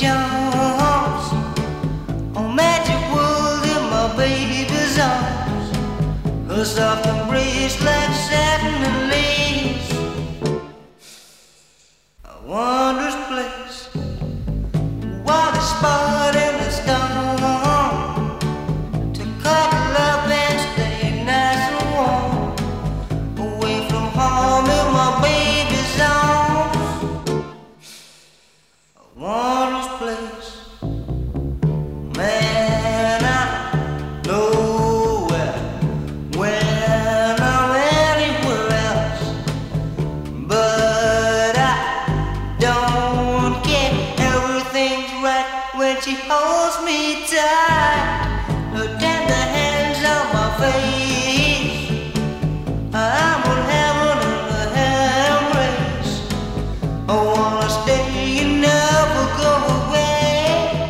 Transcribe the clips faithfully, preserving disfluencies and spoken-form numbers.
charms, oh magic world in my baby's arms, her soft embrace like satin and lace, a wondrous place, while the spot in the storm, to cuddle up and stay nice and warm, away from home in my baby's arms, a wondrous place. Man, I know where, when I'm anywhere else, but I don't care. Everything's right when she holds me tight, her tender hands on my face. I'm in heaven in the embrace. I wanna stay and never go away.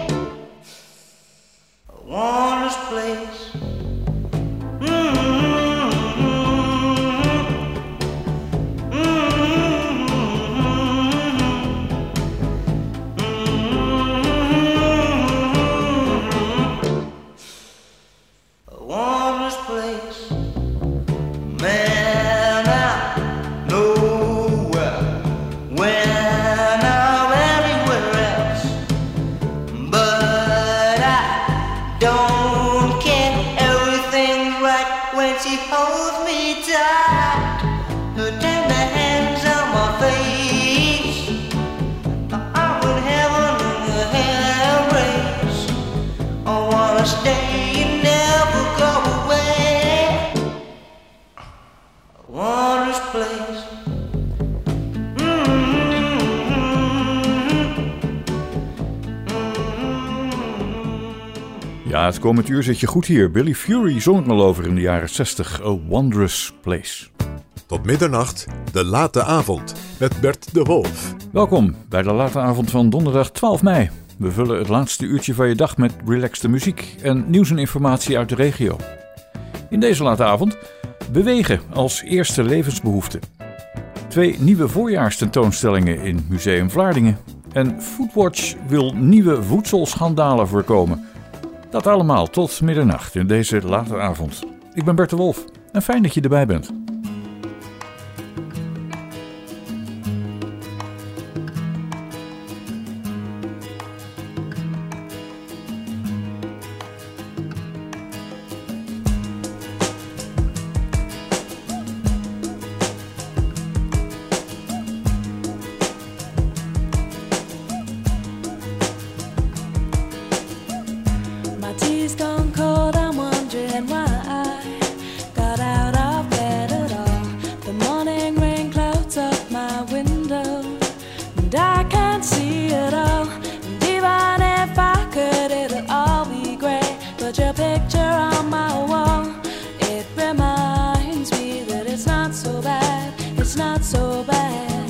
A wondrous place. Mm-hmm. Mm-hmm. A wondrous place. Man, I know where, when I'm anywhere else, but I don't care. Everything's right when she holds me tight, her tender hands on my face. I'm in heaven in her embrace. I wanna stay and never go away. A wondrous place. Ja, het komend uur zit je goed hier. Billy Fury zong het al over in de jaren zestig. A Wondrous Place. Tot middernacht, de late avond, met Bert de Wolf. Welkom bij de late avond van donderdag twaalf mei. We vullen het laatste uurtje van je dag met relaxte muziek en nieuws en informatie uit de regio. In deze late avond bewegen als eerste levensbehoefte. Twee nieuwe voorjaarstentoonstellingen in Museum Vlaardingen. En Foodwatch wil nieuwe voedselschandalen voorkomen. Dat allemaal tot middernacht in deze late avond. Ik ben Bert de Wolf en fijn dat je erbij bent. My tea's gone cold, I'm wondering why I got out of bed at all. The morning rain clouds up my window, and I can't see it all. And even if I could, it'll all be grey. But your picture on my wall, it reminds me that it's not so bad, it's not so bad.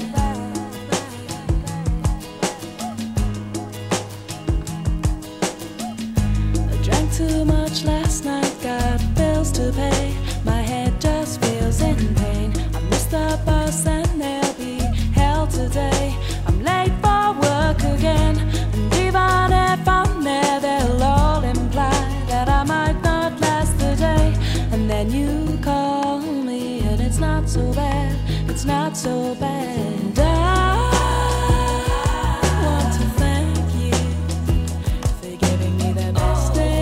Too much last night, got bills to pay. My head just feels in pain. I missed the bus and they'll be hell today. I'm late for work again, and even if I'm there, they'll all imply that I might not last the day. And then you call me, and it's not so bad, it's not so bad. I want to thank you for giving me the best day.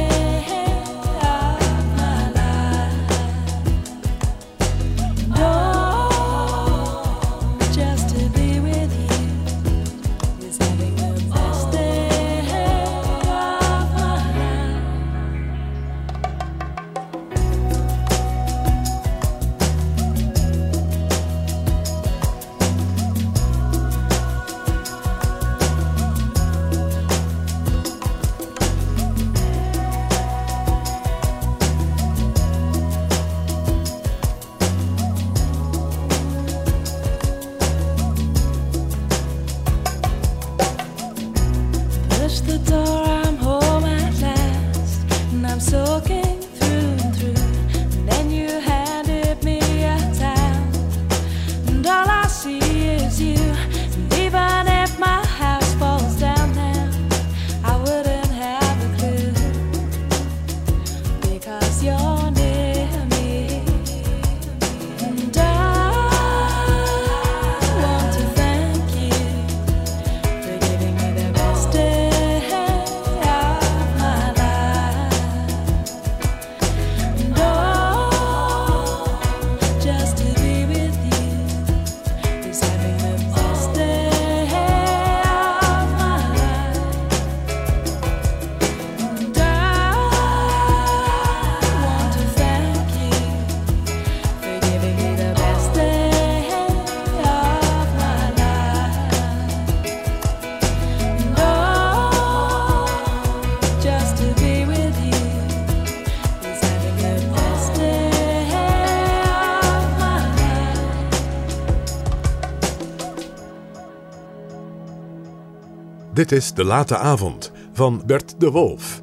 Dit is De Late Avond van Bert de Wolf.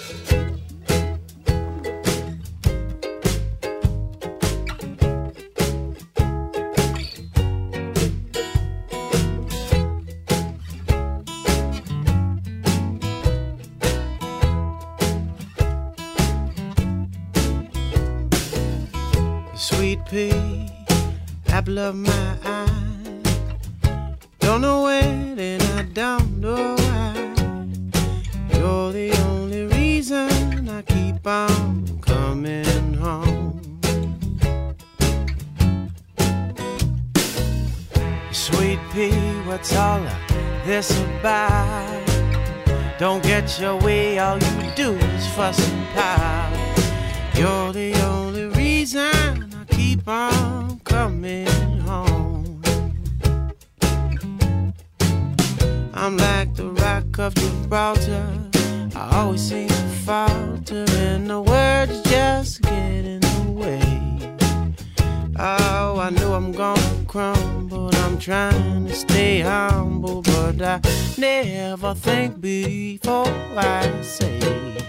Sweet pea, apple of my eye. Don't know when and I don't know why. You're the only reason I keep on coming home. Sweet pea, what's all of this about? Don't get your way, all you do is fuss and pout. You're the only reason I keep on coming home. I'm like the rock of Gibraltar, I always seem to falter and the words just get in the way. Oh, I know I'm gonna crumble, I'm trying to stay humble, but I never think before I say.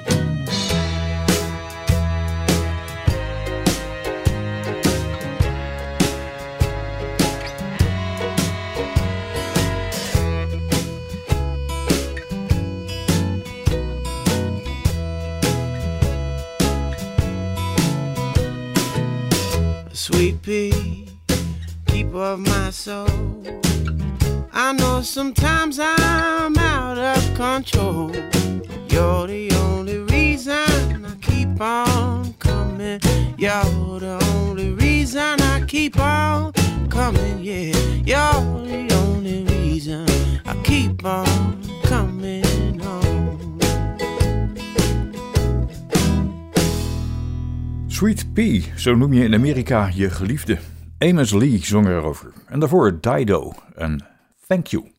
Sweet pea, keeper of my soul. I know sometimes I'm out of control. You're the only reason I keep on coming. You're the only reason I keep on coming, yeah. You're the only reason I keep on coming home. Sweet Pea, zo noem je in Amerika je geliefde. Amos Lee zong erover. En daarvoor Dido en Thank You.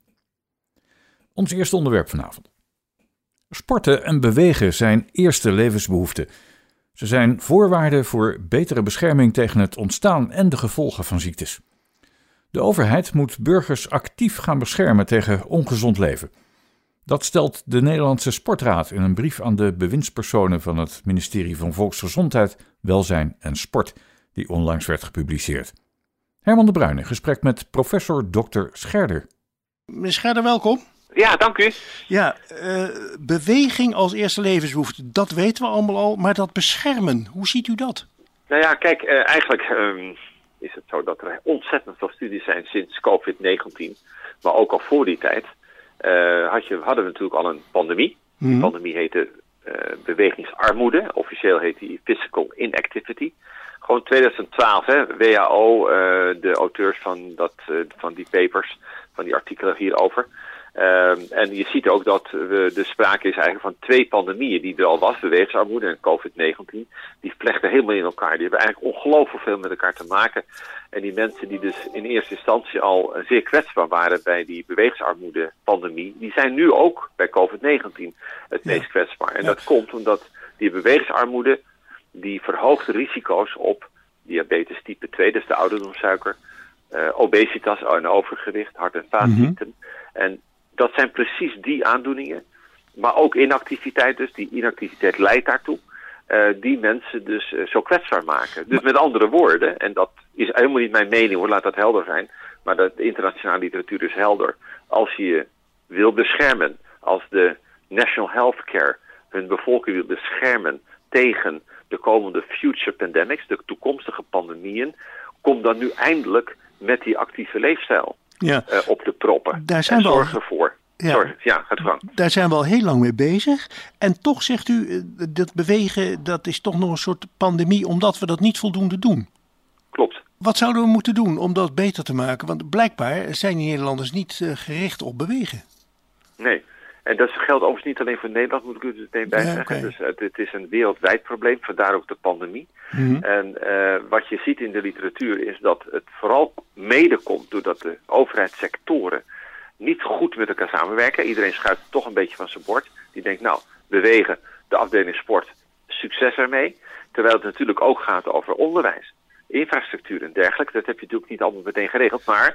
Ons eerste onderwerp vanavond. Sporten en bewegen zijn eerste levensbehoeften. Ze zijn voorwaarden voor betere bescherming tegen het ontstaan en de gevolgen van ziektes. De overheid moet burgers actief gaan beschermen tegen ongezond leven. Dat stelt de Nederlandse Sportraad in een brief aan de bewindspersonen van het ministerie van Volksgezondheid, Welzijn en Sport, die onlangs werd gepubliceerd. Herman de Bruin in gesprek met professor dokter Scherder. Meneer Scherder, welkom. Ja, dank u. Ja, uh, beweging als eerste levensbehoefte, dat weten we allemaal al, maar dat beschermen, hoe ziet u dat? Nou ja, kijk, uh, eigenlijk um, is het zo dat er ontzettend veel studies zijn sinds covid negentien, maar ook al voor die tijd. Uh, had je, hadden we natuurlijk al een pandemie. Mm-hmm. Die pandemie heette uh, bewegingsarmoede. Officieel heet die physical inactivity. Gewoon twintig twaalf, hè, W H O, uh, de auteurs van, dat, uh, van die papers, van die artikelen hierover. Uh, en je ziet ook dat we de sprake is eigenlijk van twee pandemieën die er al was, bewegingsarmoede en covid negentien. Die vlechten helemaal in elkaar. Die hebben eigenlijk ongelooflijk veel met elkaar te maken. En die mensen die dus in eerste instantie al zeer kwetsbaar waren bij die bewegingsarmoede-pandemie, die zijn nu ook bij covid negentien het meest ja. kwetsbaar. En ja. dat komt omdat die bewegingsarmoede, die verhoogt de risico's op diabetes type twee, dus de ouderdomssuiker, uh, obesitas en overgewicht, hart- en vaatziekten. Mm-hmm. En dat zijn precies die aandoeningen, maar ook inactiviteit dus, die inactiviteit leidt daartoe. Uh, die mensen dus uh, zo kwetsbaar maken. Dus met andere woorden, en dat is helemaal niet mijn mening hoor, laat dat helder zijn, maar de internationale literatuur is helder. Als je je wil beschermen, als de National Healthcare hun bevolking wil beschermen tegen de komende future pandemics, de toekomstige pandemieën, kom dan nu eindelijk met die actieve leefstijl ja. uh, op de proppen. Daar zijn en we zorg al... ervoor. Ja. Sorry, ja, gaat gang. Daar zijn we al heel lang mee bezig. En toch zegt u, dat bewegen, dat is toch nog een soort pandemie, omdat we dat niet voldoende doen. Klopt. Wat zouden we moeten doen om dat beter te maken? Want blijkbaar zijn die Nederlanders niet uh, gericht op bewegen. Nee, en dat geldt overigens niet alleen voor Nederland, moet ik u er meteen bij ja, zeggen. Okay. Dus uh, het is een wereldwijd probleem, vandaar ook de pandemie. Mm-hmm. En uh, wat je ziet in de literatuur is dat het vooral mede komt doordat de overheidssectoren niet goed met elkaar samenwerken. Iedereen schuift toch een beetje van zijn bord. Die denkt, nou, bewegen, de afdeling sport, succes ermee. Terwijl het natuurlijk ook gaat over onderwijs, infrastructuur en dergelijke. Dat heb je natuurlijk niet allemaal meteen geregeld. Maar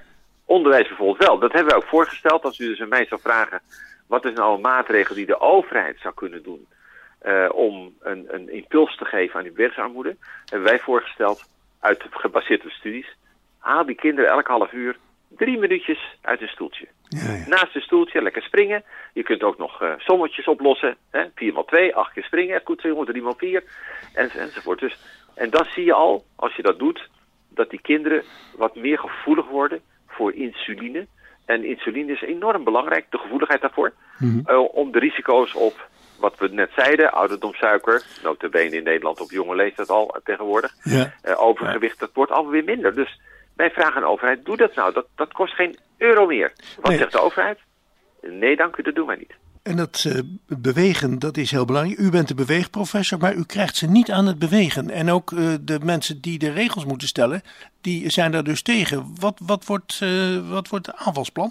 onderwijs bijvoorbeeld wel. Dat hebben wij ook voorgesteld. Als u dus aan mij zou vragen, wat is nou een maatregel die de overheid zou kunnen doen uh, om een, een impuls te geven aan die bewegingsarmoede, hebben wij voorgesteld, uit gebaseerd op studies, haal die kinderen elk half uur drie minuutjes uit een stoeltje. Ja, ja. Naast een stoeltje lekker springen. Je kunt ook nog uh, sommetjes oplossen. Hè? vier maal twee, acht keer springen. Goed, tweehonderd, drie maal vier. En, enzovoort. Dus, en dan zie je al, als je dat doet, dat die kinderen wat meer gevoelig worden voor insuline. En insuline is enorm belangrijk, de gevoeligheid daarvoor. Mm-hmm. Uh, om de risico's op, wat we net zeiden, ouderdomssuiker, nota bene in Nederland op jonge leeftijd al tegenwoordig. Ja. Uh, overgewicht, dat wordt alweer weer minder. Dus wij vragen aan de overheid, doe dat nou. Dat, dat kost geen euro meer. Wat nee. zegt de overheid? Nee, dank u, dat doen wij niet. En dat uh, bewegen, dat is heel belangrijk. U bent de beweegprofessor, maar u krijgt ze niet aan het bewegen. En ook uh, de mensen die de regels moeten stellen, die zijn daar dus tegen. Wat, wat, wordt, uh, wat wordt het aanvalsplan?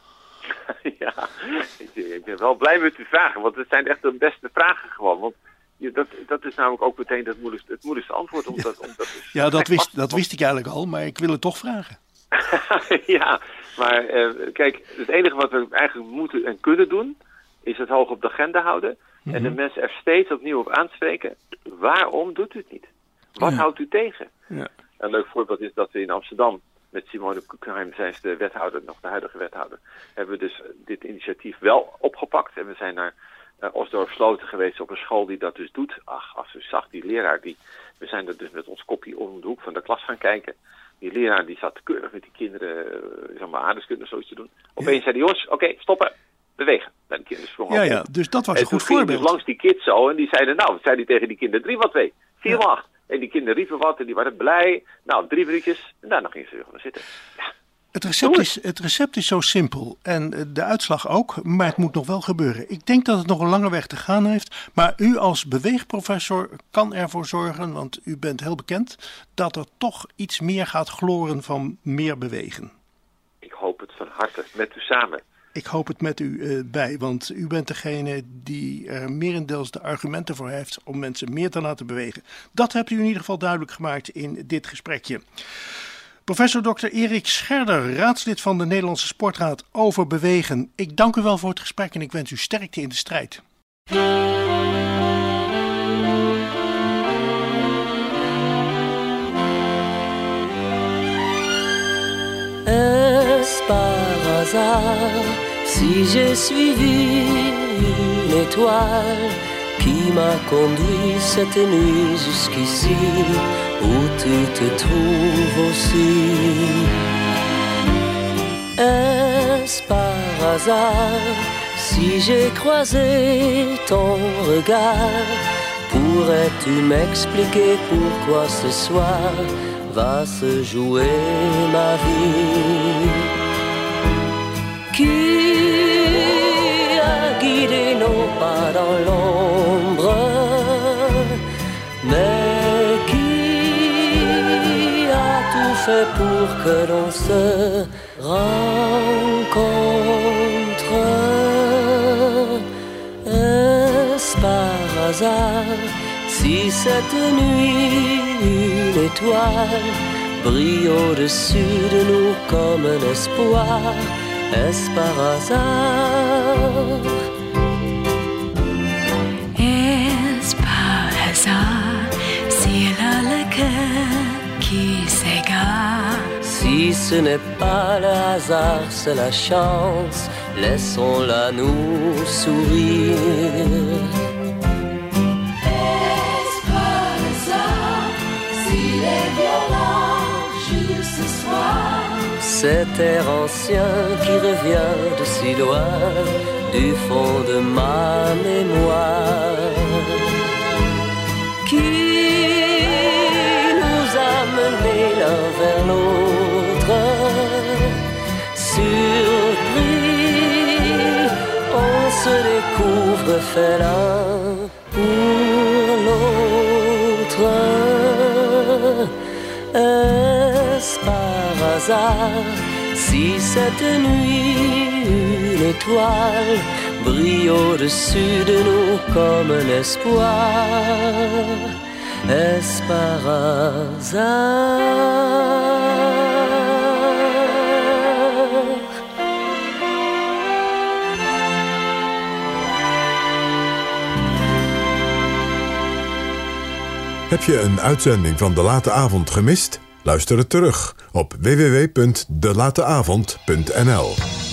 Ja, ik, ik ben wel blij met uw vragen, want het zijn echt de beste vragen gewoon. Want ja, dat, dat is namelijk ook meteen het moeilijkste, het moeilijkste antwoord. Omdat, ja, omdat het ja dat, wist, dat wist ik eigenlijk al, maar ik wil het toch vragen. Ja, maar uh, kijk, het enige wat we eigenlijk moeten en kunnen doen, is het hoog op de agenda houden. Mm-hmm. En de mensen er steeds opnieuw op aanspreken. Waarom doet u het niet? Wat ja. houdt u tegen? Ja. Een leuk voorbeeld is dat we in Amsterdam, met Simone Kukheim, zij is de wethouder, nog de huidige wethouder, hebben we dus dit initiatief wel opgepakt. En we zijn naar uh, Osdorp Sloten geweest op een school die dat dus doet. Ach, als u zag, die leraar, die, we zijn er dus met ons kopje om de hoek van de klas gaan kijken. Die leraar die zat keurig met die kinderen, uh, zeg maar aardeskunde zoiets te doen. Opeens ja. zei die jongens, oké, okay, stoppen, bewegen. Nou, die kinderen sprongen ja, ja, dus dat was en een goed voorbeeld. Dus langs die kids zo en die zeiden, nou, zei die tegen die kinderen, drie maal twee, vier maal acht. En die kinderen riepen wat en die waren blij. Nou, drie minuutjes en daarna gingen ze weer gaan zitten. Ja. Het recept, is, het recept is zo simpel en de uitslag ook, maar het moet nog wel gebeuren. Ik denk dat het nog een lange weg te gaan heeft, maar u als beweegprofessor kan ervoor zorgen, want u bent heel bekend, dat er toch iets meer gaat gloren van meer bewegen. Ik hoop het van harte, met u samen. Ik hoop het met u uh, bij, want u bent degene die er merendeels de argumenten voor heeft om mensen meer te laten bewegen. Dat hebt u in ieder geval duidelijk gemaakt in dit gesprekje. Professor dokter Erik Scherder, raadslid van de Nederlandse Sportraad over bewegen. Ik dank u wel voor het gesprek en ik wens u sterkte in de strijd. Est-ce par hasard si j'ai suivi une étoile qui m'a conduit cette nuit jusqu'ici où tu te trouves aussi? Est-ce par hasard si j'ai croisé ton regard? Pourrais-tu m'expliquer pourquoi ce soir va se jouer ma vie? Qui a guidé nos pas dans l'ombre, mais qui a tout fait pour que l'on se rencontre? Est-ce par hasard si cette nuit une étoile brille au-dessus de nous comme un espoir? Est-ce par hasard? Est-ce par hasard s'il a le cœur qui s'égare? Si ce n'est pas le hasard, c'est la chance, laissons-la nous sourire. Est-ce par hasard s'il est violent joue ce soir? Cet air ancien qui revient de si loin, du fond de ma mémoire, qui nous a menés l'un vers l'autre. Surpris, on se découvre fait l'un pour l'autre. Est-ce par hasard si cette nuit une étoile brille au-dessus de nous comme un espoir? Est-ce par hasard? Heb je een uitzending van De Late Avond gemist? Luister het terug op w w w punt de late avond punt n l.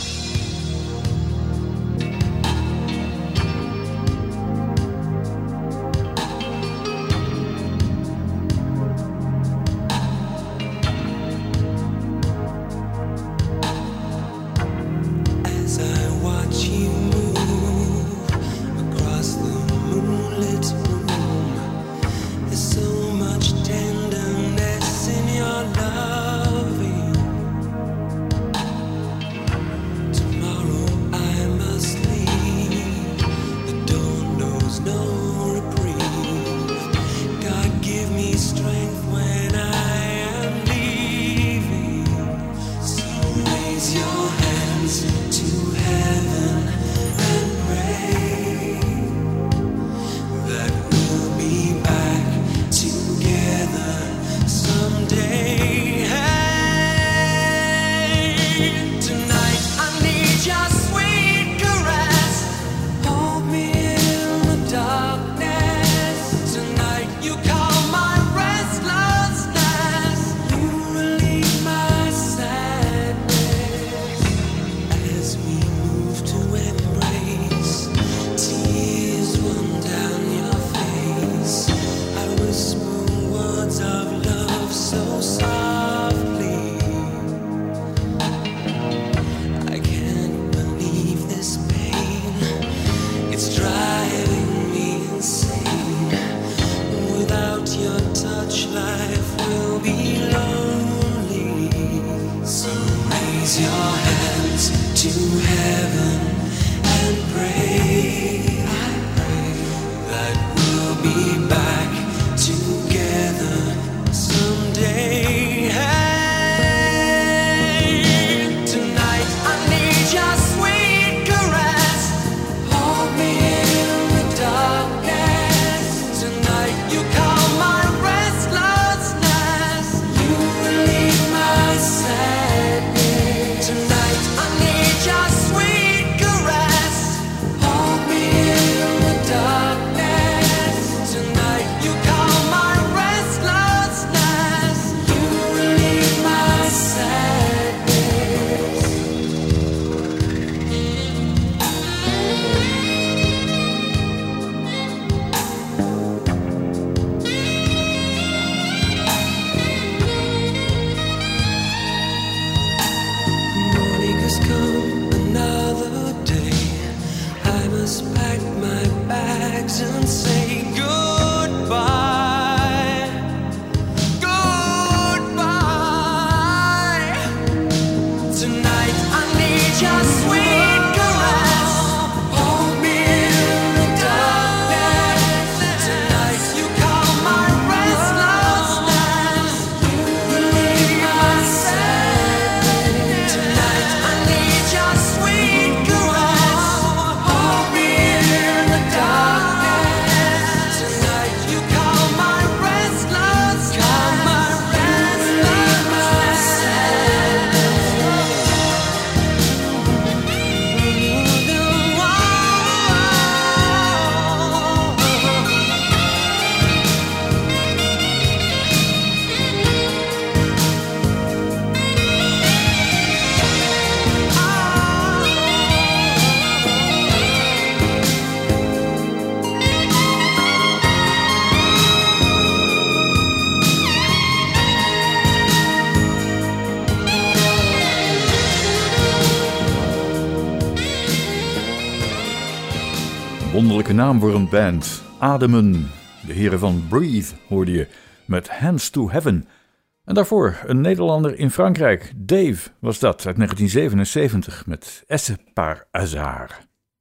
Wonderlijke naam voor een band. Ademen. De heren van Breathe hoorde je met Hands to Heaven. En daarvoor een Nederlander in Frankrijk. Dave was dat uit negentien zevenenzeventig met Esse par hasard.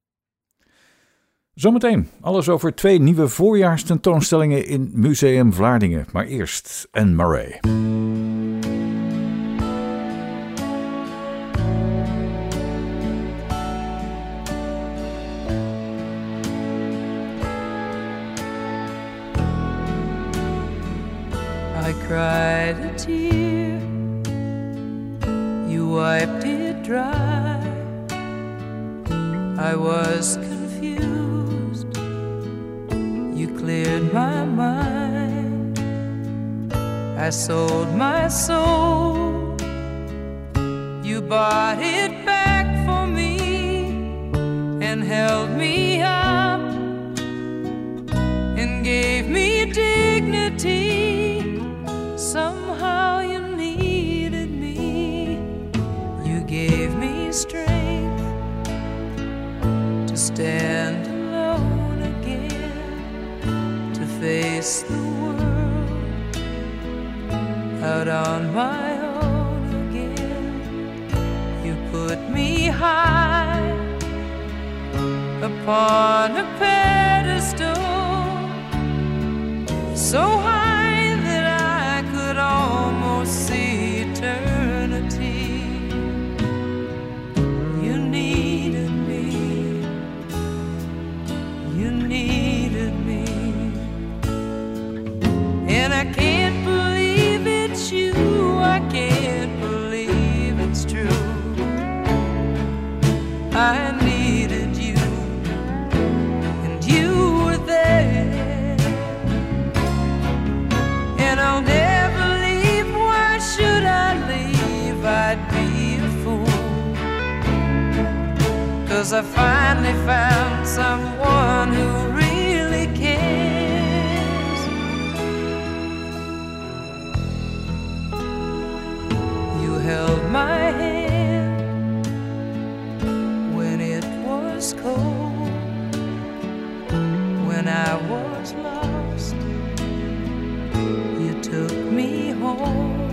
Zometeen alles over twee nieuwe voorjaarstentoonstellingen in Museum Vlaardingen. Maar eerst Anne Murray. I cried a tear, you wiped it dry. I was confused, you cleared my mind. I sold my soul. You bought it back for me and held me up and gave me dignity. Somehow you needed me. You gave me strength to stand alone again, to face the world out on my own again. You put me high upon a pedestal, so high that I could almost see eternity. You needed me, you needed me, and I can't believe it's you, I can't believe it's true. I needed you, and you were there, and I'll never leave. Why should I leave? I'd be a fool, 'cause I finally found someone who really cares. You held my hand when it was cold, when I was lost. You took me home,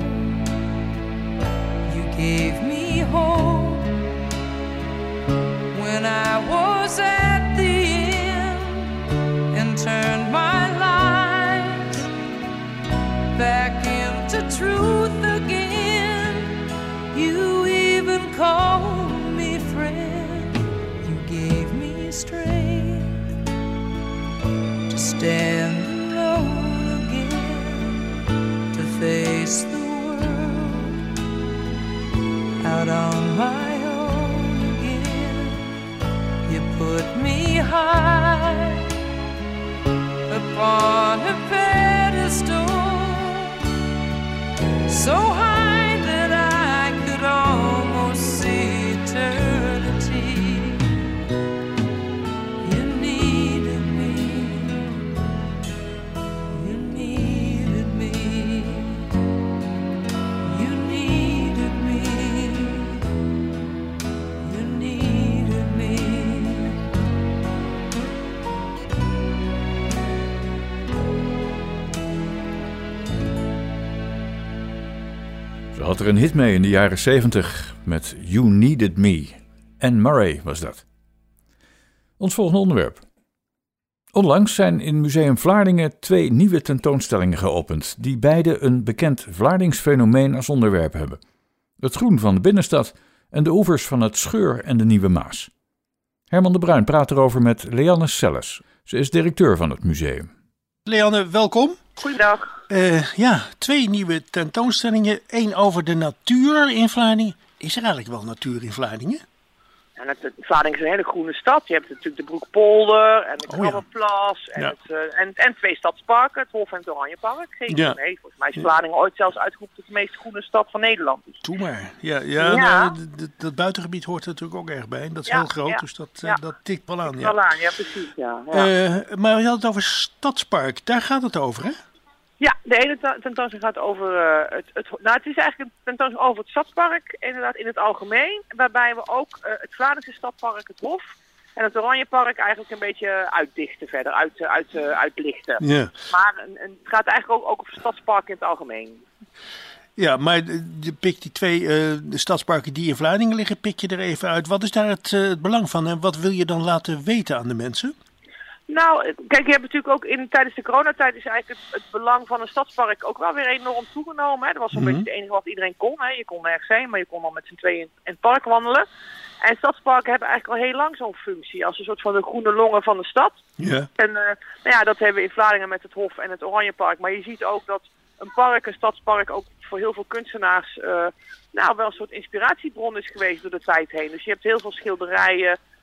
you gave me hope when I was at the end, and turned my life back into truth again. You even called me friend, you gave me strength to stand alone again, to face the world out on my own again. You put me high upon a pedestal, so high that I could almost see eternity. You needed me, you needed me, you needed me, you needed me. Ze had er een hit mee in de jaren zeventig met You Needed Me. Anne Murray was dat. Ons volgende onderwerp. Onlangs zijn in Museum Vlaardingen twee nieuwe tentoonstellingen geopend, die beide een bekend Vlaardingsfenomeen als onderwerp hebben. Het groen van de binnenstad en de oevers van het Scheur en de Nieuwe Maas. Herman de Bruin praat erover met Leanne Selles. Ze is directeur van het museum. Leanne, welkom. Goeiedag. Uh, ja, twee nieuwe tentoonstellingen. Eén over de natuur in Vlaardingen. Is er eigenlijk wel natuur in Vlaardingen? En het, Vlaardingen is een hele groene stad. Je hebt natuurlijk de Broekpolder en de Krabbenplas. Oh, ja. en, ja. uh, en, en twee stadsparken, het Hof en het Oranjepark. Geen ja. mee. Volgens mij is Vlaardingen ooit zelfs uitgeroepen tot de meest groene stad van Nederland. Dus. Doe maar. Ja, ja, ja. Nou, d- d- dat buitengebied hoort er natuurlijk ook erg bij. Dat is ja, heel groot, ja. dus dat, ja. uh, dat tikt wel aan. Tikt ja. wel aan, ja precies. Ja. Ja. Uh, maar je had het over Stadspark. Daar gaat het over, hè? Ja, de ene tentoonstelling gaat over uh, het, het... Nou, het is eigenlijk een tentoonstelling over het Stadspark, inderdaad in het algemeen. Waarbij we ook uh, het Vlaardingse Stadpark, het Hof en het Oranjepark eigenlijk een beetje uitdichten verder, uit, uit, uh, uitlichten. Ja. Maar een, een, het gaat eigenlijk ook, ook over het Stadspark in het algemeen. Ja, maar je pikt die twee uh, de stadsparken die in Vlaardingen liggen, pik je er even uit. Wat is daar het, uh, het belang van en wat wil je dan laten weten aan de mensen? Nou, kijk, je hebt natuurlijk ook in, tijdens de coronatijd is eigenlijk het, het belang van een stadspark ook wel weer enorm toegenomen. Hè. Dat was zo'n Mm-hmm. beetje het enige wat iedereen kon. Hè. Je kon nergens heen, maar je kon dan met z'n tweeën in, in het park wandelen. En stadsparken hebben eigenlijk al heel lang zo'n functie als een soort van de groene longen van de stad. Ja. En uh, nou ja, dat hebben we in Vlaardingen met het Hof en het Oranjepark. Maar je ziet ook dat een park, een stadspark, ook voor heel veel kunstenaars uh, nou wel een soort inspiratiebron is geweest door de tijd heen. Dus je hebt heel veel schilderijen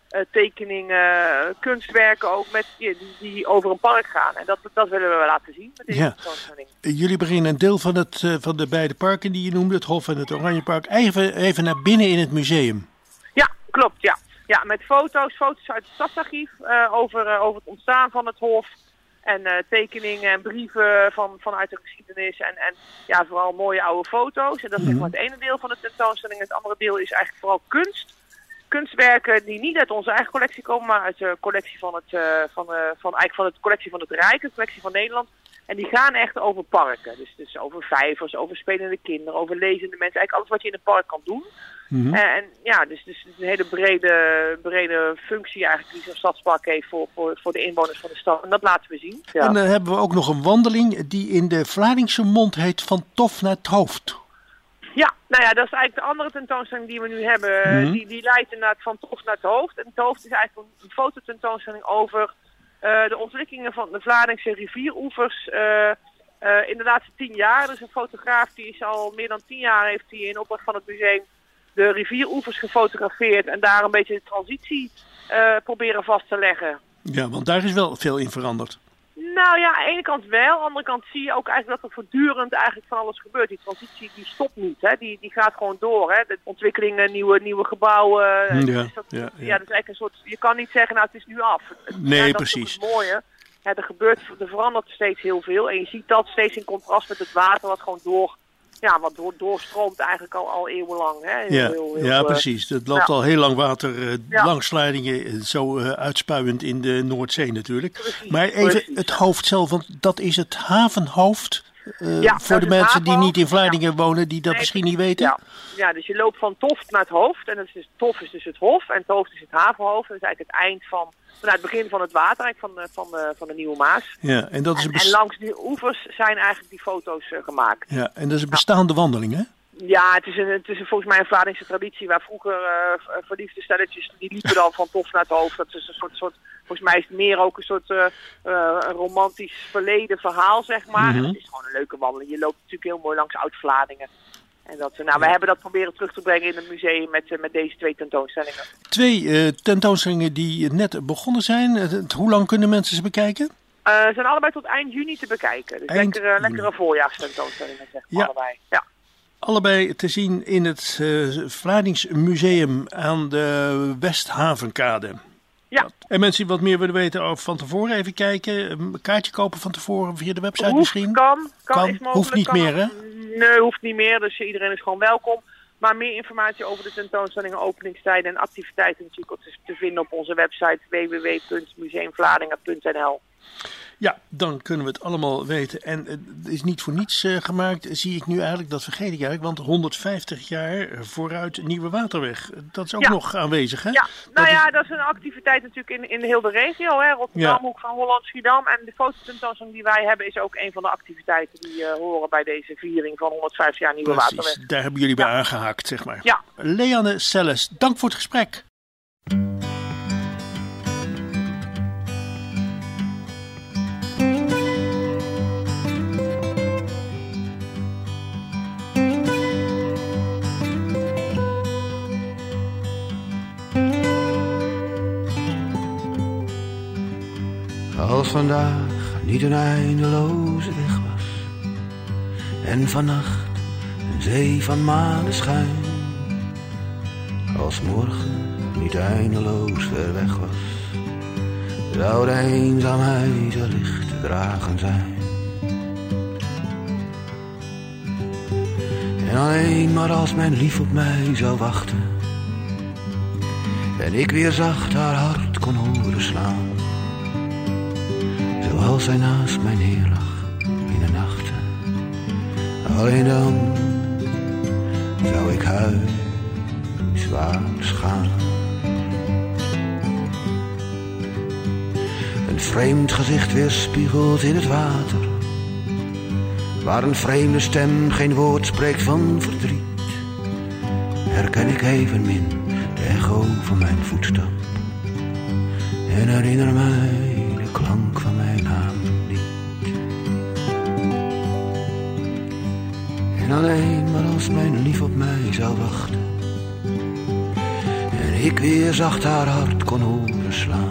uh, tekeningen, kunstwerken ook met, die, die over een park gaan. En dat, dat willen we laten zien met deze Ja. tentoonstelling. Jullie beginnen een deel van, het, uh, van de beide parken die je noemde, het Hof en het Oranjepark, even, even naar binnen in het museum. Ja, klopt, ja. Ja, met foto's, foto's uit het stadsarchief uh, over, uh, over het ontstaan van het Hof. En uh, tekeningen en brieven van, vanuit de geschiedenis. En, en ja, vooral mooie oude foto's. En dat is zeg maar het ene deel van de tentoonstelling. Het andere deel is eigenlijk vooral kunst. Kunstwerken die niet uit onze eigen collectie komen, maar uit de collectie van het, uh, van, uh, van, eigenlijk van de collectie van het Rijk, de collectie van Nederland. En die gaan echt over parken. Dus, dus over vijvers, over spelende kinderen, over lezende mensen. Eigenlijk alles wat je in een park kan doen. Mm-hmm. En, en ja, dus, dus een hele brede, brede functie eigenlijk die zo'n stadspark heeft voor, voor, voor de inwoners van de stad. En dat laten we zien. Ja. En dan hebben we ook nog een wandeling die in de Vlaardingse mond heet Van Tof naar het Hoofd. Ja, nou ja, dat is eigenlijk de andere tentoonstelling die we nu hebben. Mm-hmm. Die, die leidt inderdaad van Tof naar het Hoofd. En het Hoofd is eigenlijk een, een fototentoonstelling over uh, de ontwikkelingen van de Vlaardingse rivieroevers uh, uh, in de laatste tien jaar. Dus een fotograaf die is al meer dan tien jaar heeft hij in opdracht van het museum de rivieroevers gefotografeerd en daar een beetje de transitie uh, proberen vast te leggen. Ja, want daar is wel veel in veranderd. Nou ja, aan de ene kant wel. Aan de andere kant zie je ook eigenlijk dat er voortdurend eigenlijk van alles gebeurt. Die transitie die stopt niet, hè. Die, die gaat gewoon door. Hè. De ontwikkelingen, nieuwe, nieuwe gebouwen. Ja, dus dat, ja, ja. ja, dat is eigenlijk een soort, je kan niet zeggen, nou het is nu af. Het, nee, ja, dat precies. is het mooie. Ja, er gebeurt, er verandert steeds heel veel. En je ziet dat steeds in contrast met het water wat gewoon door... Ja, wat door, doorstroomt eigenlijk al, al eeuwenlang. Hè? Heel, ja, heel, heel, ja, uh, precies. Het loopt ja. al heel lang water uh, ja. langs Sluidingen, zo uh, uitspuwend in de Noordzee natuurlijk. Precies, maar even precies. het hoofd zelf, want dat is het havenhoofd. Uh, ja, voor de mensen die niet in Vlaardingen ja. wonen, die dat nee, misschien niet weten. Ja. ja, dus je loopt van Toft naar het hoofd. En dat is dus, Toft is dus het hof en het hoofd is het havenhoofd. Dat is eigenlijk het eind van, vanuit het begin van het water, eigenlijk van, de, van, de, van de Nieuwe Maas. Ja, en, dat is en, een best... en langs die oevers zijn eigenlijk die foto's uh, gemaakt. Ja, en dat is een bestaande ja. wandeling, hè? Ja, het is, een, het is een, volgens mij een Vlaardingse traditie waar vroeger uh, verliefde stelletjes, die liepen dan van Toft naar het hoofd. Dat is een soort, soort, volgens mij is het meer ook een soort uh, uh, een romantisch verleden verhaal, zeg maar. Mm-hmm. En het is gewoon een leuke wandeling. Je loopt natuurlijk heel mooi langs Oud-Vlaardingen. En dat, nou, ja. we hebben dat proberen terug te brengen in het museum met, uh, met deze twee tentoonstellingen. Twee uh, tentoonstellingen die net begonnen zijn. Uh, hoe lang kunnen mensen ze bekijken? Uh, ze zijn allebei tot eind juni te bekijken. Dus eind lekkere, lekkere voorjaarstentoonstellingen, zeg maar, ja. allebei. Ja. Allebei te zien in het uh, Vlaardings Museum aan de Westhavenkade. Ja. En mensen die wat meer willen weten over van tevoren even kijken. Een kaartje kopen van tevoren via de website hoeft, misschien? Kan, kan, kan. Is mogelijk. Hoeft niet kan, meer, hè? Nee, hoeft niet meer. Dus iedereen is gewoon welkom. Maar meer informatie over de tentoonstellingen, openingstijden en activiteiten natuurlijk te vinden op onze website w w w punt museumvladingen punt n l. Ja, dan kunnen we het allemaal weten. En het is niet voor niets uh, gemaakt, zie ik nu eigenlijk, dat vergeet ik eigenlijk, want honderdvijftig jaar vooruit Nieuwe Waterweg. Dat is ook ja. nog aanwezig, hè? Ja, nou dat ja, is... dat is een activiteit natuurlijk in, in de hele regio, hè? Rotterdam, ja. Hoek van Holland, Schiedam. En de fototentoonstelling die wij hebben is ook een van de activiteiten die uh, horen bij deze viering van honderdvijftig jaar Nieuwe Precies, Waterweg. Daar hebben jullie bij ja. aangehaakt, zeg maar. Ja. Leanne Selles, dank voor het gesprek. Als vandaag niet een eindeloze weg was en vannacht een zee van maneschijn, als morgen niet eindeloos ver weg was, zou de eenzaamheid wellicht te dragen zijn. En alleen maar als mijn lief op mij zou wachten en ik weer zacht haar hart kon horen slaan, zoals zij naast mij neerlag in de nachten. Alleen dan zou ik huiswaarts gaan. Een vreemd gezicht weerspiegelt in het water, waar een vreemde stem geen woord spreekt van verdriet. Herken ik evenmin de echo van mijn voetstap en herinner mij de klank van mijn naam niet. En alleen maar als mijn lief op mij zou wachten en En ik weer zacht haar hart kon horen slaan.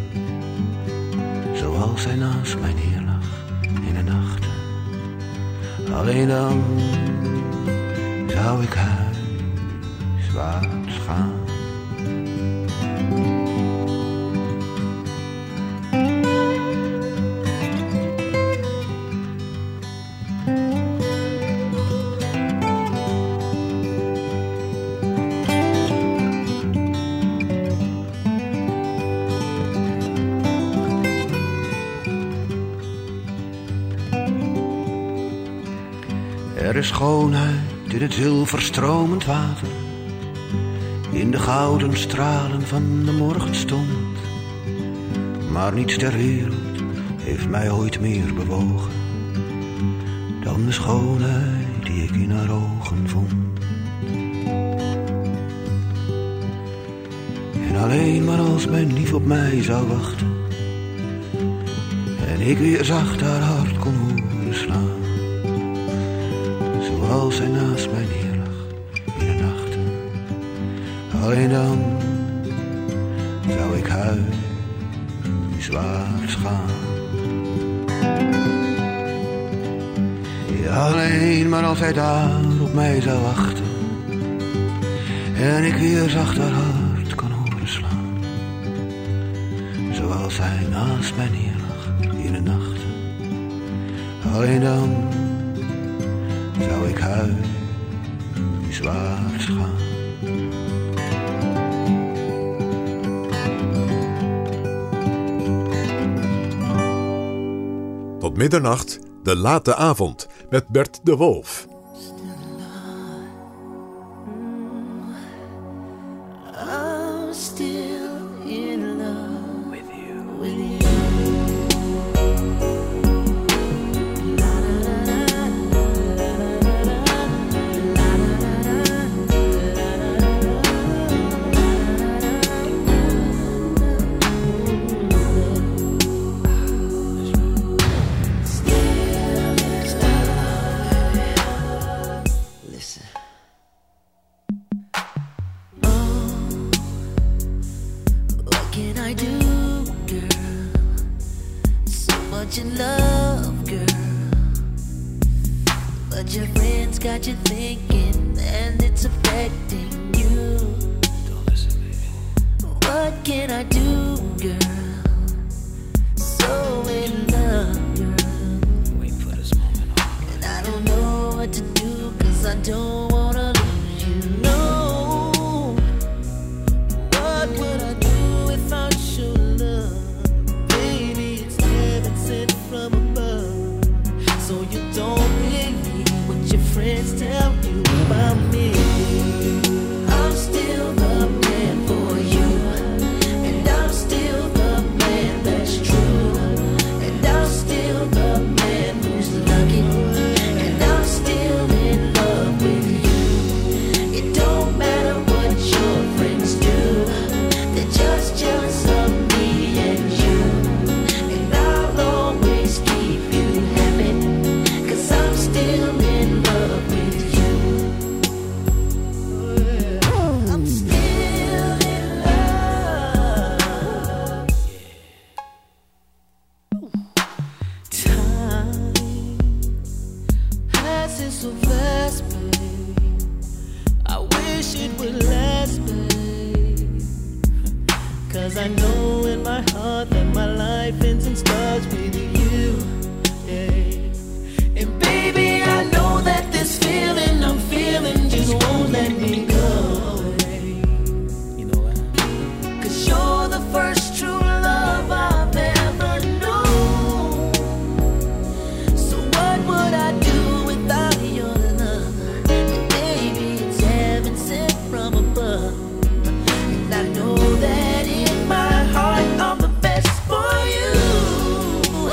Zoals zij naast mij neerlag in de nachten. Alleen dan zou ik huiswaarts gaan. Er is schoonheid in het zilverstromend water, in de gouden stralen van de morgenstond. Maar niets ter wereld heeft mij ooit meer bewogen dan de schoonheid die ik in haar ogen vond. En alleen maar als mijn lief op mij zou wachten en ik weer zacht haar hart kon horen slaan. Zoals zij naast mij neerlag in de nachten. Alleen dan zou ik huiswaarts gaan. Ja, alleen maar als zij daar op mij zou wachten en ik weer zacht haar hart kon horen slaan. Zoals zij naast mij neerlag in de nachten. Alleen dan zou ik huiswaarts gaan. Tot middernacht, de late avond met Bert de Wolf. I'm still in love with you. With you. Got you thinking, and it's affecting you. Don't listen, baby. What can I do, girl? So in love, girl. Wait for this moment, and I don't know what to do, cause I don't wanna lose you. No. What would I do without your love? Baby, it's heaven sent from above. So you don't believe what your friends tell you about me. I'm still the man for you, and I'm still the man that's true, and I'm still the man who's lucky, and I'm still in love with you. It don't matter what your friends do, they're just jealous of me and you, and I'll always keep you happy, cause I'm still in love with you. I'm still in love. Time passes so fast, babe. I wish it would last, babe. Cause I know in my heart that my life ends and starts with you. Yeah. And baby, I know that this feeling I'm feeling just won't let me go. You know why? Cause you're the first true love I've ever known. So what would I do without your love? And baby, it's heaven sent from above. And I know that in my heart I'm the best for you.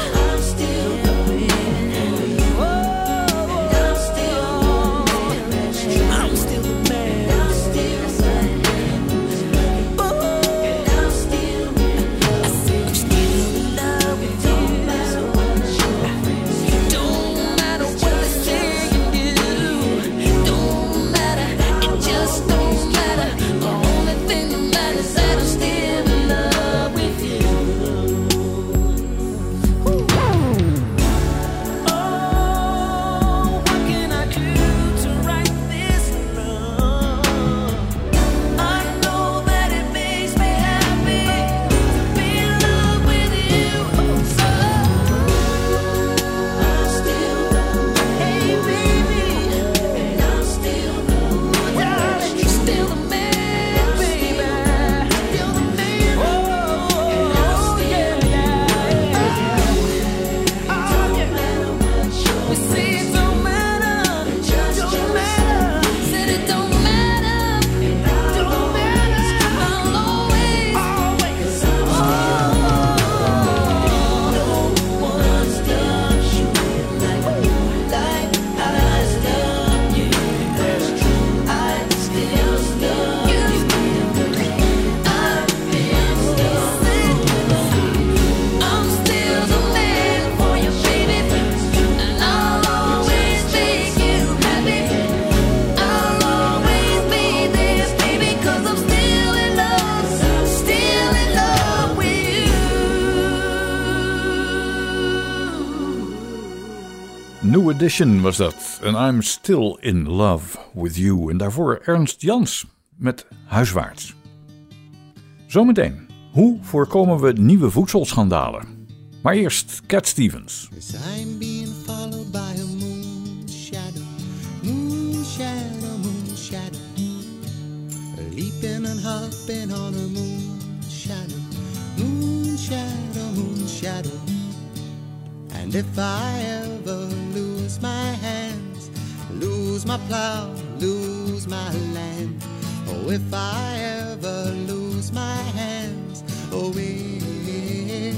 New Edition was dat. En I'm Still in Love with You. En daarvoor Ernst Jans met Huiswaarts. Zometeen, hoe voorkomen we nieuwe voedselschandalen? Maar eerst Cat Stevens. I'm being followed by a moon shadow, moon shadow, moon shadow, leaping and hopping on a moon shadow, moon shadow, moon shadow. And if I ever lose my hands, lose my plow, lose my land, oh, if I ever lose my hands, oh, eh,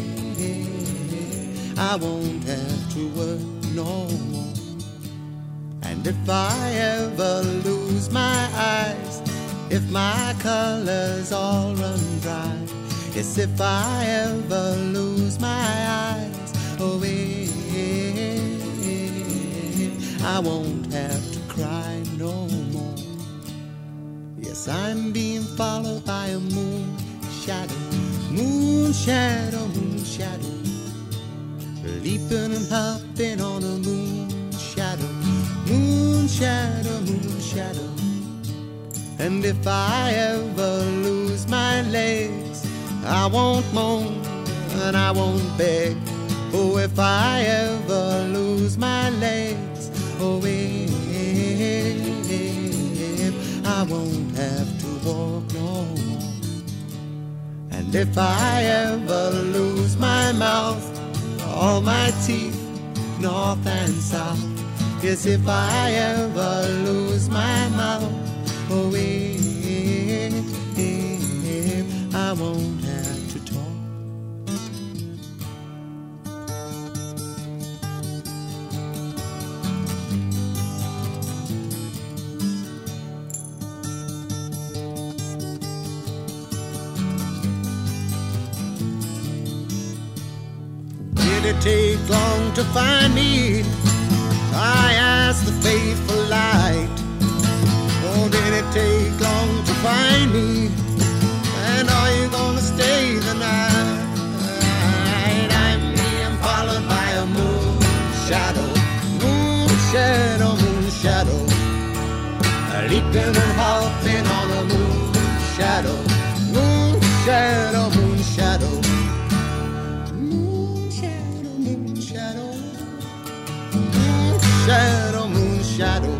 I won't have to work no more. And if I ever lose my eyes, if my colors all run dry, yes, if I ever lose my eyes, oh, eh, I won't have to cry no more. Yes, I'm being followed by a moon shadow, moon shadow, moon shadow, leaping and hopping on a moon shadow, moon shadow, moon shadow. And if I ever lose my legs, I won't moan and I won't beg. Oh, if I ever lose my legs, oh, if I won't have to walk no more. And if I ever lose my mouth, all my teeth, north and south, yes, if I ever lose my mouth, oh, if I won't have to talk. Did it take long to find me? I asked the faithful light. Oh, did it take long to find me? And are you gonna stay the night? I'm being followed by a moon shadow, moon shadow, moon shadow, leaping and hopping on a moon shadow, moon shadow, moon shadow. Shadow, moon shadow.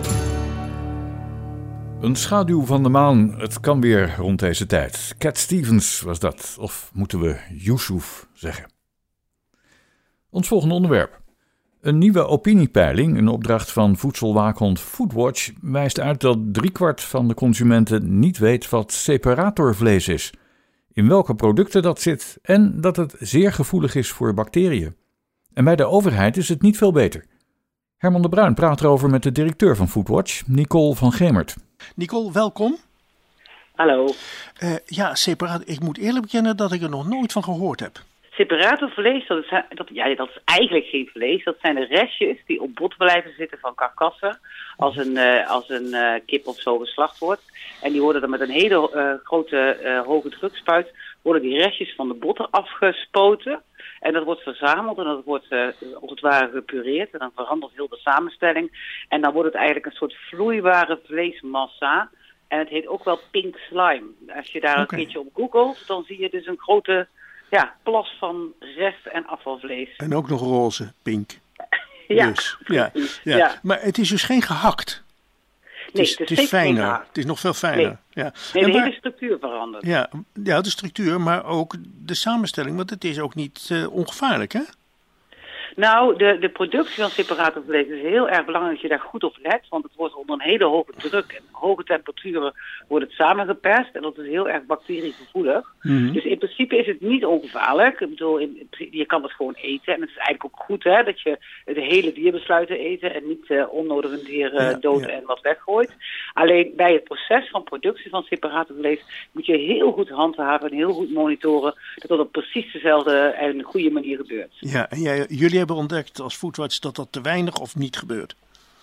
Een schaduw van de maan, het kan weer rond deze tijd. Cat Stevens was dat, of moeten we Yusuf zeggen. Ons volgende onderwerp. Een nieuwe opiniepeiling, een opdracht van voedselwaakhond Foodwatch, wijst uit dat driekwart van de consumenten niet weet wat separatorvlees is, in welke producten dat zit en dat het zeer gevoelig is voor bacteriën. En bij de overheid is het niet veel beter. Herman de Bruin praat erover met de directeur van Foodwatch, Nicole van Gemert. Nicole, welkom. Hallo. Uh, ja, separaat. Ik moet eerlijk bekennen dat ik er nog nooit van gehoord heb. Separatorvlees, dat is, dat, ja, dat is eigenlijk geen vlees. Dat zijn de restjes die op bot blijven zitten van karkassen. Als een, uh, als een uh, kip of zo geslacht wordt. En die worden dan met een hele uh, grote uh, hoge drukspuit, worden die restjes van de botten afgespoten. En dat wordt verzameld en dat wordt uh, als het ware gepureerd. En dan verandert heel de samenstelling. En dan wordt het eigenlijk een soort vloeibare vleesmassa. En het heet ook wel pink slime. Als je daar okay. een keertje op googelt, dan zie je dus een grote ja, plas van rest- en afvalvlees. En ook nog roze, pink. ja. Dus, ja, ja. ja. Maar het is dus geen gehakt. Het nee, is, het is, het is fijner. Het is nog veel fijner. Nee, ja. nee de waar, hele structuur verandert. Ja, ja, de structuur, maar ook de samenstelling. Want het is ook niet uh, ongevaarlijk, hè? Nou, de, de productie van separatorvlees is heel erg belangrijk dat je daar goed op let. Want het wordt onder een hele hoge druk en hoge temperaturen wordt het samengeperst. En dat is heel erg bacteriegevoelig. Mm-hmm. Dus in principe is het niet ongevaarlijk. Ik bedoel, in, je kan het gewoon eten. En het is eigenlijk ook goed hè, dat je het hele dier besluit te eten. En niet uh, onnodig een dier uh, ja, dood ja. en wat weggooit. Alleen bij het proces van productie van separatorvlees moet je heel goed handhaven en heel goed monitoren. Dat dat op precies dezelfde en een goede manier gebeurt. Ja, en jij, jullie hebben ontdekt als Foodwatch dat dat te weinig of niet gebeurt?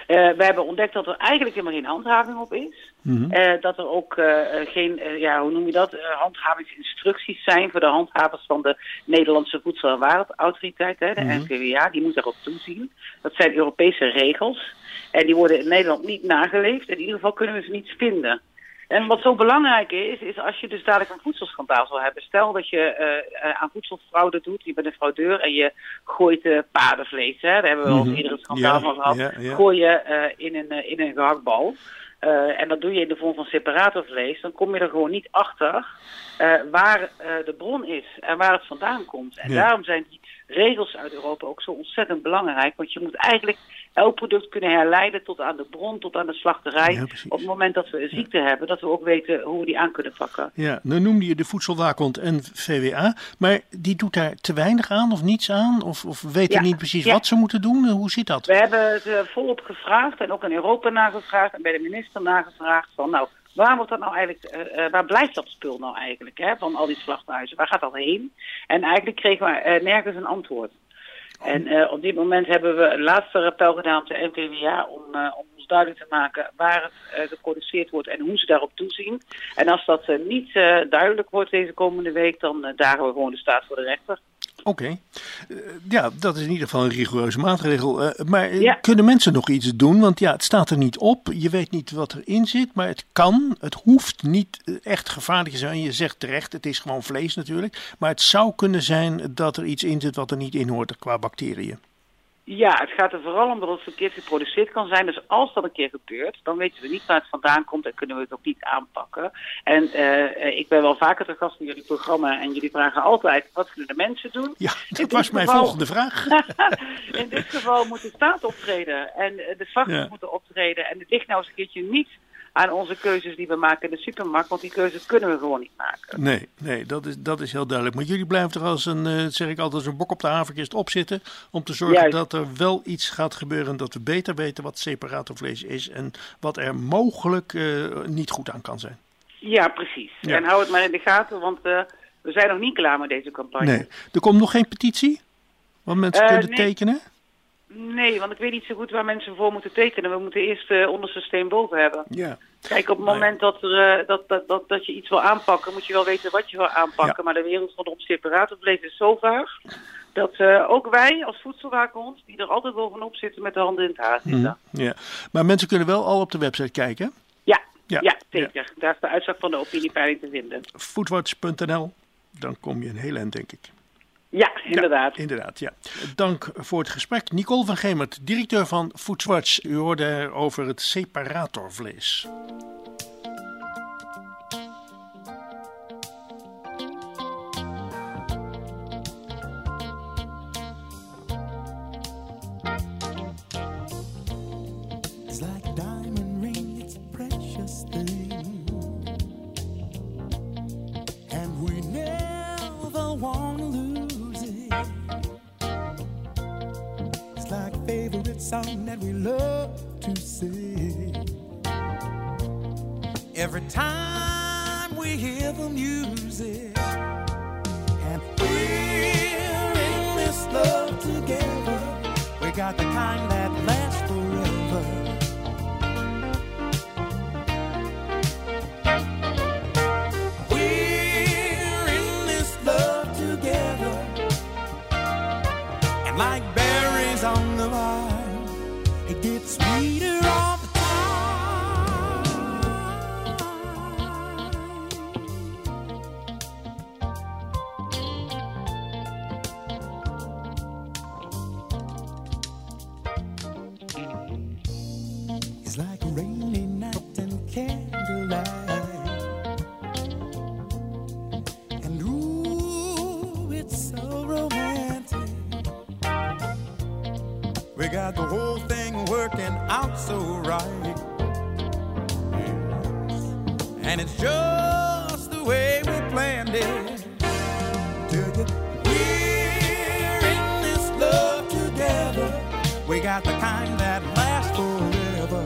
Uh, we hebben ontdekt dat er eigenlijk helemaal geen handhaving op is. Mm-hmm. Uh, dat er ook uh, geen, uh, ja, hoe noem je dat, uh, handhavingsinstructies zijn voor de handhavers van de Nederlandse Voedsel- en Warenautoriteit, hè, de Mm-hmm. N V W A. Die moet daarop toezien. Dat zijn Europese regels. En die worden in Nederland niet nageleefd. In ieder geval kunnen we ze niet vinden. En wat zo belangrijk is, is als je dus dadelijk een voedselschandaal zal hebben. Stel dat je uh, uh, aan voedselfraude doet, je bent een fraudeur en je gooit uh, paardenvlees. Hè? Daar hebben we al Mm-hmm. eerder een schandaal Ja, van gehad. ja, ja. Gooi je uh, in, een, uh, in een gehaktbal. Uh, en dat doe je in de vorm van separatorvlees. Dan kom je er gewoon niet achter uh, waar uh, de bron is en waar het vandaan komt. En Ja. daarom zijn die regels uit Europa ook zo ontzettend belangrijk. Want je moet eigenlijk elk product kunnen herleiden tot aan de bron, tot aan de slachterij. Ja, precies. Op het moment dat we een ziekte hebben, dat we ook weten hoe we die aan kunnen pakken. Ja, nu noemde je de Voedselwaakhond en V W A, maar die doet daar te weinig aan of niets aan? Of, of weten Ja, niet precies ja. wat ze moeten doen? Hoe zit dat? We hebben het uh, volop gevraagd en ook in Europa nagevraagd en bij de minister nagevraagd van nou, waar wordt dat nou eigenlijk, uh, uh, waar blijft dat spul nou eigenlijk, hè, van al die slachthuizen? Waar gaat dat heen? En eigenlijk kregen we uh, nergens een antwoord. En uh, op dit moment hebben we een laatste rappel gedaan op de N V W A om, uh, om ons duidelijk te maken waar het uh, geproduceerd wordt en hoe ze daarop toezien. En als dat uh, niet uh, duidelijk wordt deze komende week, dan uh, dagen we gewoon de staat voor de rechter. Oké, okay. uh, ja, dat is in ieder geval een rigoureuze maatregel. Uh, maar uh, Ja. kunnen mensen nog iets doen? Want ja, het staat er niet op. Je weet niet wat erin zit, maar het kan. Het hoeft niet uh, echt gevaarlijk te zijn. Je zegt terecht, het is gewoon vlees natuurlijk. Maar het zou kunnen zijn dat er iets in zit wat er niet in hoort qua bacteriën. Ja, het gaat er vooral om dat het verkeerd geproduceerd kan zijn. Dus als dat een keer gebeurt, dan weten we niet waar het vandaan komt en kunnen we het ook niet aanpakken. En uh, ik ben wel vaker te gast in jullie programma en jullie vragen altijd, wat kunnen de mensen doen? Ja, dat In was dit mijn geval- volgende vraag. In dit geval moet de staat optreden en uh, de vastgoed Ja. moeten optreden. En het ligt nou eens een keertje niet aan onze keuzes die we maken in de supermarkt, want die keuzes kunnen we gewoon niet maken. Nee, nee, dat is, dat is heel duidelijk. Maar jullie blijven er als een, uh, zeg ik altijd, als een bok op de haverkist op zitten. Om te zorgen Juist. dat er wel iets gaat gebeuren. Dat we beter weten wat separatorvlees is. En wat er mogelijk uh, niet goed aan kan zijn. Ja, precies. Ja. En hou het maar in de gaten, want uh, we zijn nog niet klaar met deze campagne. Nee, er komt nog geen petitie? Waar mensen Uh, kunnen nee. tekenen? Nee, want ik weet niet zo goed waar mensen voor moeten tekenen. We moeten eerst uh, onderste steen boven hebben. Ja. Kijk, op het Nou ja. moment dat, er, uh, dat, dat, dat, dat je iets wil aanpakken, moet je wel weten wat je wil aanpakken. Ja. Maar de wereld rondom separatorvlees is zo vaag, dat uh, ook wij als voedselwaakhond, die er altijd bovenop zitten met de handen in het haar zitten. Mhm, ja. Maar mensen kunnen wel al op de website kijken. Ja, Ja. ja, zeker. Daar is de uitslag van de opiniepeiling te vinden. foodwatch punt n l. Dan kom je een heel eind, denk ik. Ja, inderdaad. Ja, inderdaad, ja. Dank voor het gesprek. Nicole van Gemert, directeur van Foodwatch. U hoorde over het separatorvlees. It's like a diamond ring, it's a precious thing. And we never want to lose it. It's like a favorite song that we love to sing. Every time we hear the music, and we're in this love together. We got the kind that lasts forever. We're in this love together. And like berries on the vine, it gets sweeter all the time. It's like a rainy night and candlelight. And ooh, it's so romantic. We got the whole thing working out so right. Yes. And it's just the way we planned it. Dig it. We're in this love together. We got the kind that lasts forever.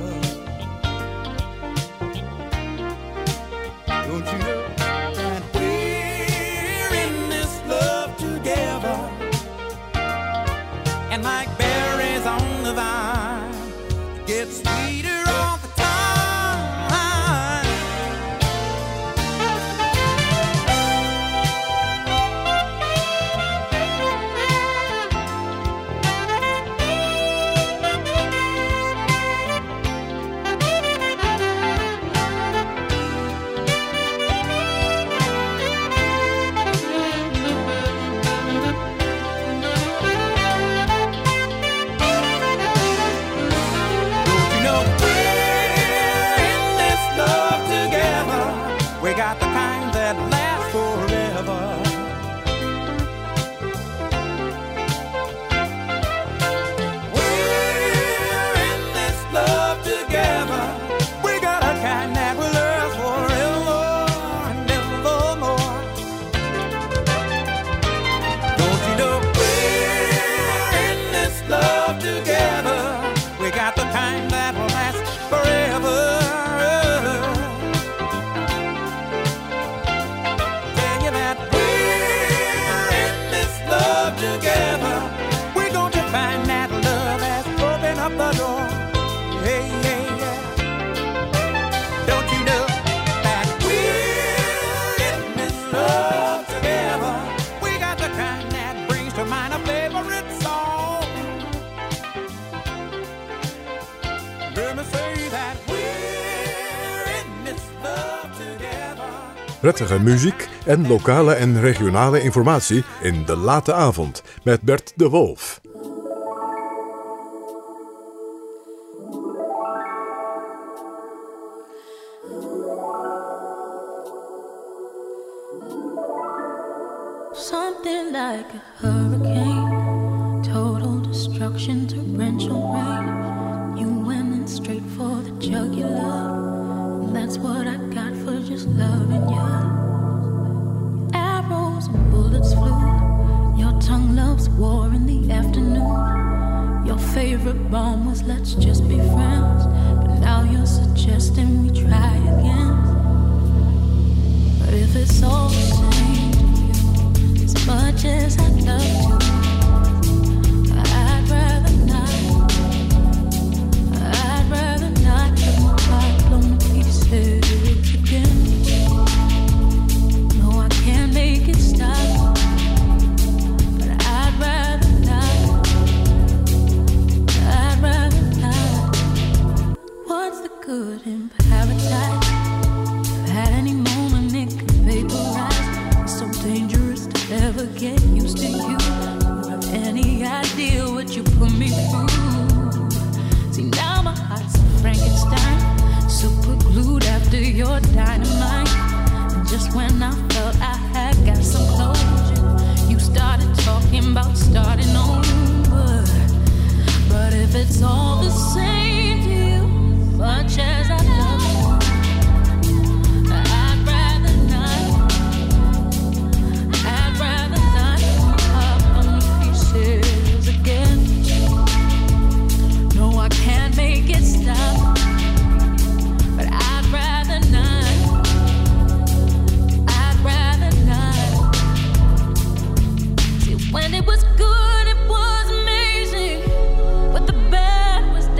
Don't you know that we're in this love together? And like berries on the vine, it gets gets sweeter all the time. Prettige muziek en lokale en regionale informatie in De Late Avond met Bert de Wolf. Something like a hurricane, total destruction, torrential rain. You went in straight for the jugular, and that's what I got for just loving you. Arrows and bullets flew. Your tongue loves war in the afternoon. Your favorite bomb was let's just be friends, but now you're suggesting we try again. But if it's all the same to you, as much as I'd love to, I'd rather not. I'd rather not have my heart blown to pieces again. No, I can't make it stop, but I'd rather not. I'd rather not. What's the good in paradise? At any moment it could vaporize. It's so dangerous to ever get used to you. You have any idea what you put me through? See, now my heart's a Frankenstein, super glued after your dynamite. And just when I felt I had got some closure, you started talking about starting over. But if it's all the same to you, much as I love you, I'd rather not. I'd rather not pop on pieces again. No, I can't make it stop, but I'd rather not. I'd rather not. See, when it was good, it was amazing, but the bad was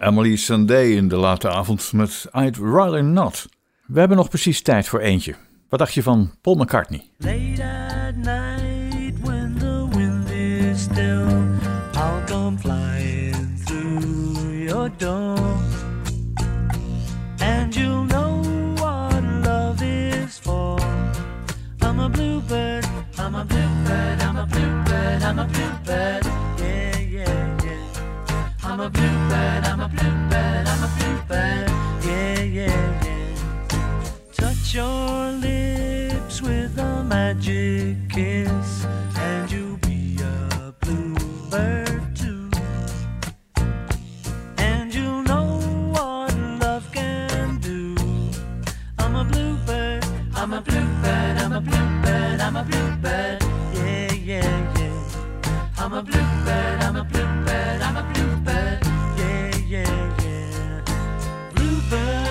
Emily Sandé in de late avond met I'd Rather Not. We hebben nog precies tijd voor eentje. Wat dacht je van Paul McCartney? Late at night when the wind is still, I'll come flying through your door, and you'll know what love is for. I'm a bluebird, I'm a bluebird, I'm a bluebird, I'm a bluebird, yeah, yeah, yeah. I'm a bluebird, I'm a bluebird, I'm a bluebird, yeah, yeah, yeah. Touch your lips with a magic kiss, and you'll be a bluebird too. And you'll know what love can do. I'm a bluebird, I'm a bluebird, I'm a bluebird, I'm a bluebird, yeah, yeah, yeah. I'm a bluebird, I'm a bluebird, I'm a bluebird, yeah, yeah, yeah. Bluebird.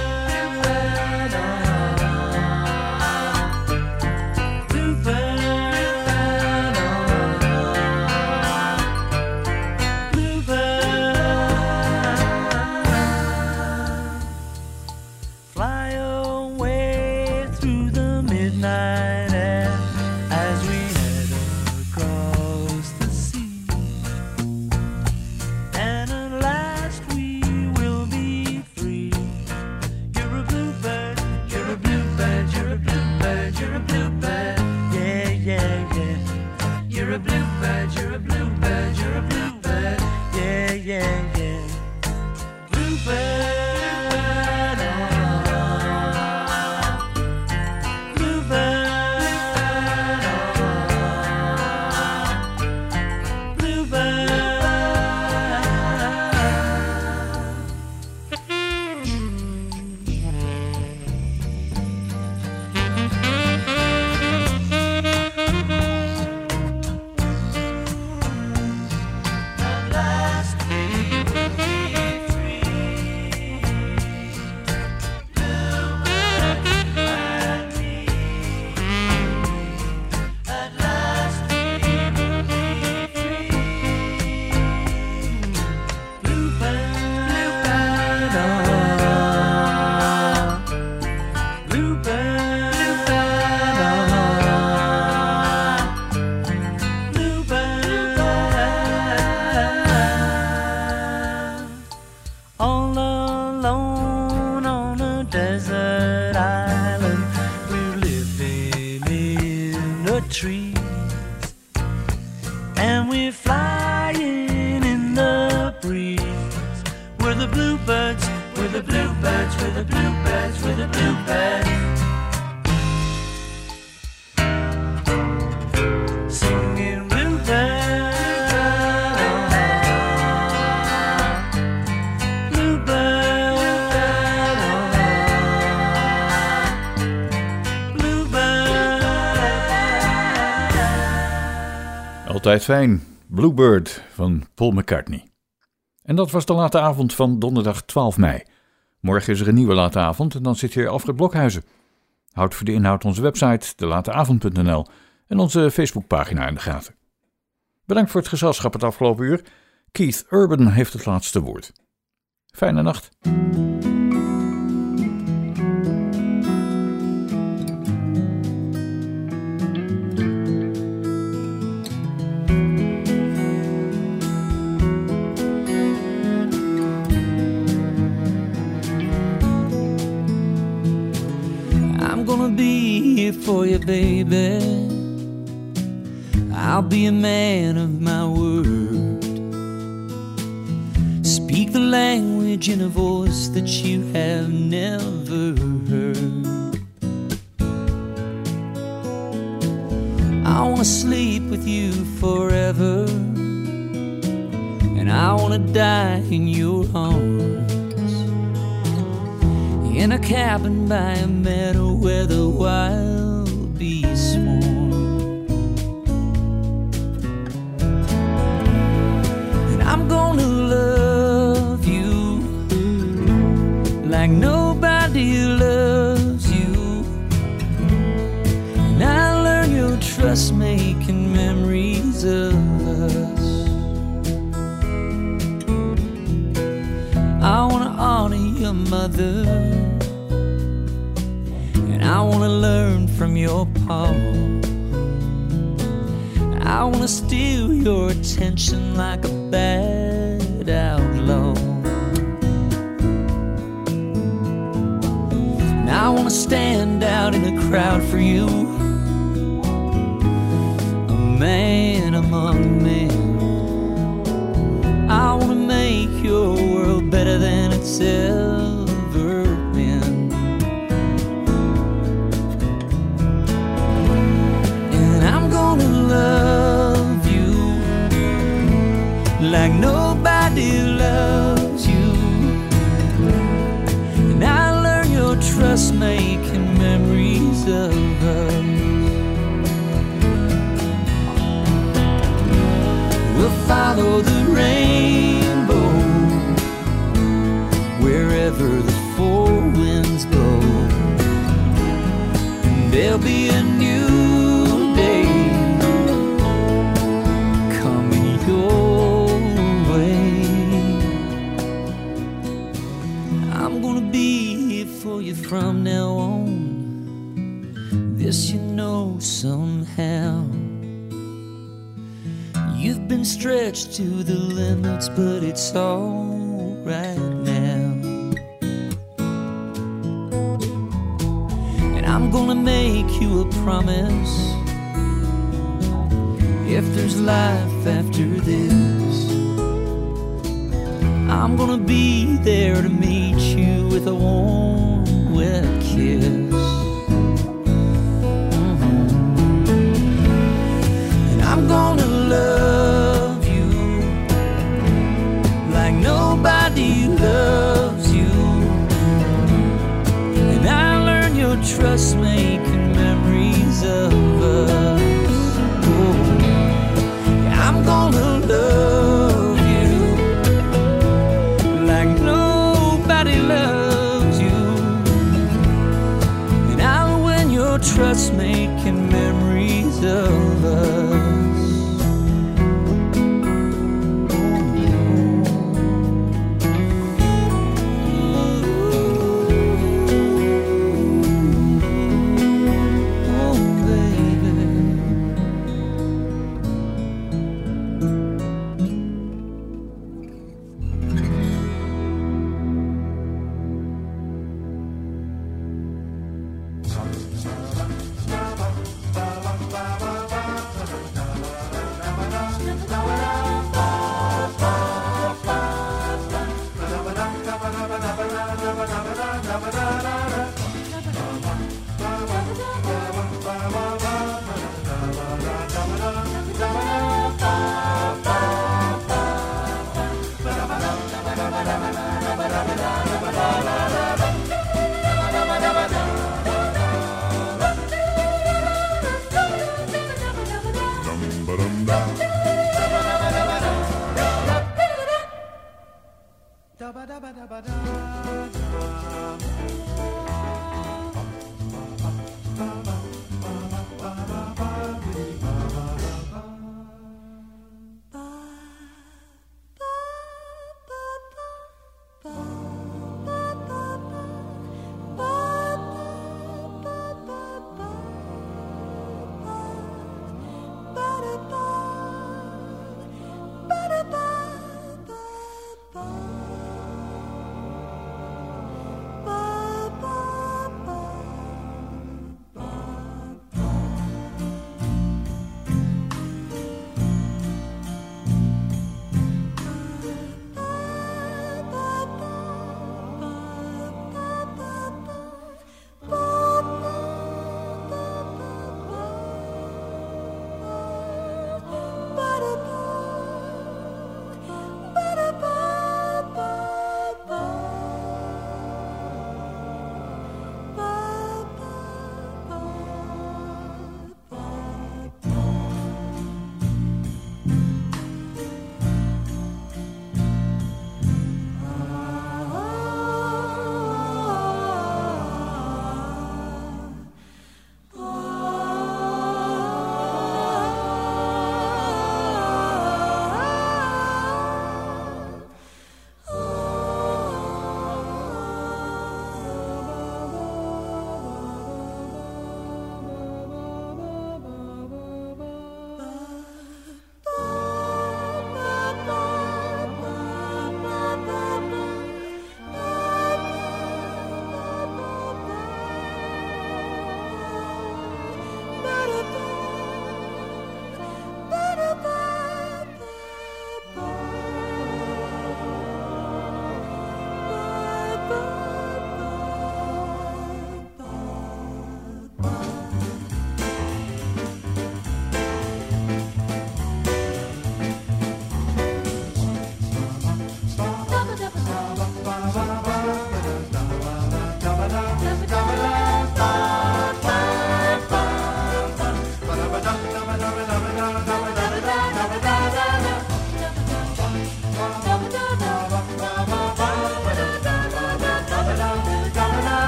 Altijd fijn, Bluebird van Paul McCartney. En dat was de late avond van donderdag twaalf mei. Morgen is er een nieuwe late avond en dan zit hier Alfred Blokhuizen. Houd voor de inhoud onze website, de late avond punt n l en onze Facebookpagina in de gaten. Bedankt voor het gezelschap het afgelopen uur. Keith Urban heeft het laatste woord. Fijne nacht. Be here for you, baby. I'll be a man of my word. Speak the language in a voice that you have never heard. I wanna sleep with you forever, and I wanna die in your arms, in a cabin by a meadow where the wild bees swarm. And I'm gonna love you like nobody loves you, and I learn your trust making memories of us. I mother, and I wanna learn from your pa. I wanna steal your attention like a bad outlaw. And I wanna stand out in the crowd for you, a man among men. I wanna make your world better than it's ever been. And I'm gonna love you like nobody loves you. And I learn your trust making memories of us. We'll follow the rainbow wherever the four winds blow, and there'll be a new day coming your way. I'm gonna be here for you from now on, this you know somehow. You've been stretched to the limits, but it's all right now. And I'm gonna make you a promise, if there's life after this, I'm gonna be there to meet you with a warm, wet kiss. I'm gonna love you like nobody loves you, and I learn your trust making memories of us. Oh, I'm gonna love you like nobody loves you, and I'll win your trust making memories of us. Ba ba ba ba ba